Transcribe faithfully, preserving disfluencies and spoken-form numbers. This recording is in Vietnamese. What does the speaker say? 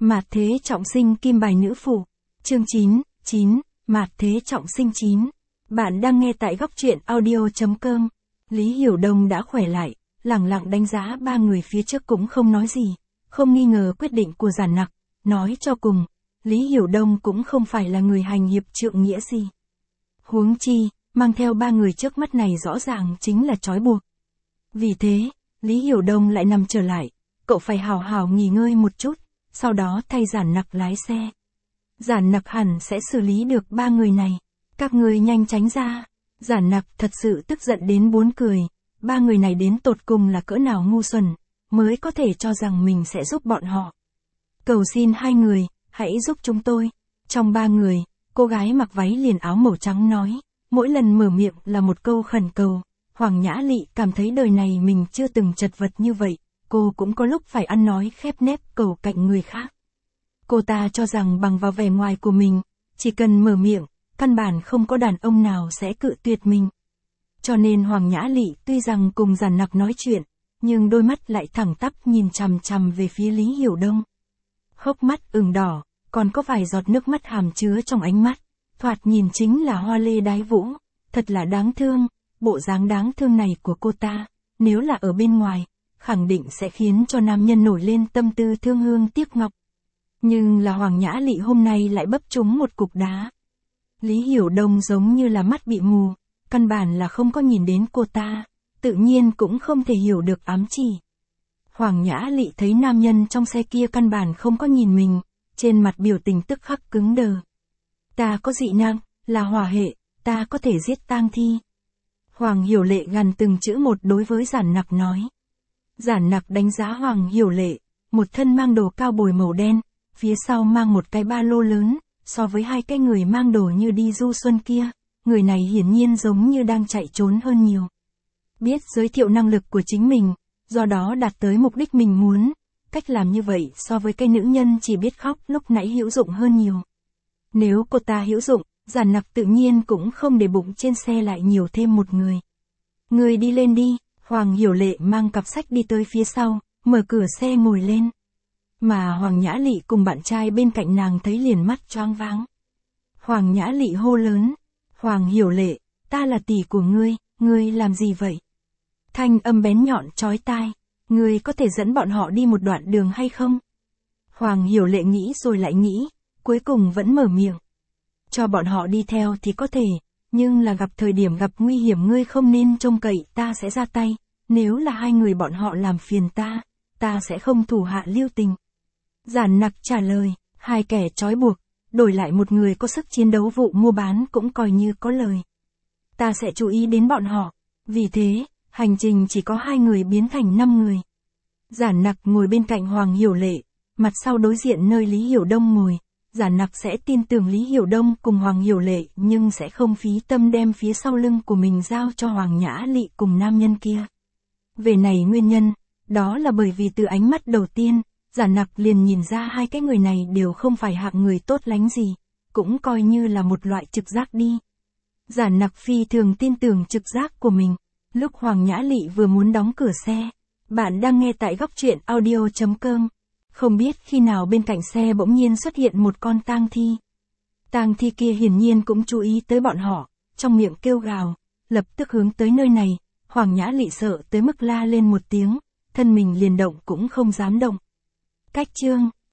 Mạt thế trọng sinh kim bài nữ phụ. Chương chín, chín, Mạt thế trọng sinh chín. Bạn đang nghe tại góc truyện audio chấm com. Lý Hiểu Đông đã khỏe lại, lẳng lặng đánh giá ba người phía trước cũng không nói gì, không nghi ngờ quyết định của Giản Nặc. Nói cho cùng, Lý Hiểu Đông cũng không phải là người hành hiệp trượng nghĩa gì. Huống chi, mang theo ba người trước mắt này rõ ràng chính là trói buộc. Vì thế, Lý Hiểu Đông lại nằm trở lại, cậu phải hào hào nghỉ ngơi một chút, sau đó thay Giản Nặc lái xe. Giản Nặc hẳn sẽ xử lý được ba người này. Các người nhanh tránh ra. Giản Nặc thật sự tức giận đến buồn cười. Ba người này đến tột cùng là cỡ nào ngu xuẩn, mới có thể cho rằng mình sẽ giúp bọn họ. Cầu xin hai người, hãy giúp chúng tôi. Trong ba người, cô gái mặc váy liền áo màu trắng nói, mỗi lần mở miệng là một câu khẩn cầu. Hoàng Nhã Lị cảm thấy đời này mình chưa từng chật vật như vậy, cô cũng có lúc phải ăn nói khép nép cầu cạnh người khác. Cô ta cho rằng bằng vào vẻ ngoài của mình, chỉ cần mở miệng, căn bản không có đàn ông nào sẽ cự tuyệt mình. Cho nên Hoàng Nhã Lị tuy rằng cùng Giản Nặc nói chuyện, nhưng đôi mắt lại thẳng tắp nhìn chằm chằm về phía Lý Hiểu Đông. Hốc mắt ửng đỏ, còn có vài giọt nước mắt hàm chứa trong ánh mắt, thoạt nhìn chính là hoa lê đái vũ, thật là đáng thương. Bộ dáng đáng thương này của cô ta, nếu là ở bên ngoài, khẳng định sẽ khiến cho nam nhân nổi lên tâm tư thương hương tiếc ngọc. Nhưng là Hoàng Nhã Lị hôm nay lại bấp trúng một cục đá. Lý Hiểu Đông giống như là mắt bị mù, căn bản là không có nhìn đến cô ta, tự nhiên cũng không thể hiểu được ám chỉ. Hoàng Nhã Lị thấy nam nhân trong xe kia căn bản không có nhìn mình, trên mặt biểu tình tức khắc cứng đờ. Ta có dị năng, là hỏa hệ, ta có thể giết tang thi. Hoàng Hiểu Lệ gằn từng chữ một đối với Giản Nặc nói. Giản Nặc đánh giá Hoàng Hiểu Lệ, một thân mang đồ cao bồi màu đen, phía sau mang một cái ba lô lớn, so với hai cái người mang đồ như đi du xuân kia, người này hiển nhiên giống như đang chạy trốn hơn nhiều. Biết giới thiệu năng lực của chính mình, do đó đạt tới mục đích mình muốn, cách làm như vậy so với cái nữ nhân chỉ biết khóc lúc nãy hữu dụng hơn nhiều. Nếu cô ta hữu dụng, Giản Nặc tự nhiên cũng không để bụng trên xe lại nhiều thêm một người. Người đi lên đi, Hoàng Hiểu Lệ mang cặp sách đi tới phía sau, mở cửa xe ngồi lên. Mà Hoàng Nhã Lị cùng bạn trai bên cạnh nàng thấy liền mắt choáng váng. Hoàng Nhã Lị hô lớn, Hoàng Hiểu Lệ, ta là tỷ của ngươi, ngươi làm gì vậy? Thanh âm bén nhọn chói tai, ngươi có thể dẫn bọn họ đi một đoạn đường hay không? Hoàng Hiểu Lệ nghĩ rồi lại nghĩ, cuối cùng vẫn mở miệng. Cho bọn họ đi theo thì có thể, nhưng là gặp thời điểm gặp nguy hiểm ngươi không nên trông cậy ta sẽ ra tay, nếu là hai người bọn họ làm phiền ta, ta sẽ không thủ hạ lưu tình. Giản Nặc trả lời, hai kẻ trói buộc, đổi lại một người có sức chiến đấu vụ mua bán cũng coi như có lời. Ta sẽ chú ý đến bọn họ, vì thế, hành trình chỉ có hai người biến thành năm người. Giản Nặc ngồi bên cạnh Hoàng Hiểu Lệ, mặt sau đối diện nơi Lý Hiểu Đông ngồi. Giản Nặc sẽ tin tưởng Lý Hiểu Đông cùng Hoàng Hiểu Lệ nhưng sẽ không phí tâm đem phía sau lưng của mình giao cho Hoàng Nhã Lị cùng nam nhân kia. Về này nguyên nhân, đó là bởi vì từ ánh mắt đầu tiên, Giản Nặc liền nhìn ra hai cái người này đều không phải hạng người tốt lành gì, cũng coi như là một loại trực giác đi. Giản Nặc phi thường tin tưởng trực giác của mình. Lúc Hoàng Nhã Lị vừa muốn đóng cửa xe, bạn đang nghe tại góc truyện audio chấm com. Không biết khi nào bên cạnh xe bỗng nhiên xuất hiện một con tang thi. Tang thi kia hiển nhiên cũng chú ý tới bọn họ, trong miệng kêu gào, lập tức hướng tới nơi này. Hoàng Nhã Lị sợ tới mức la lên một tiếng, thân mình liền động cũng không dám động. Cách chương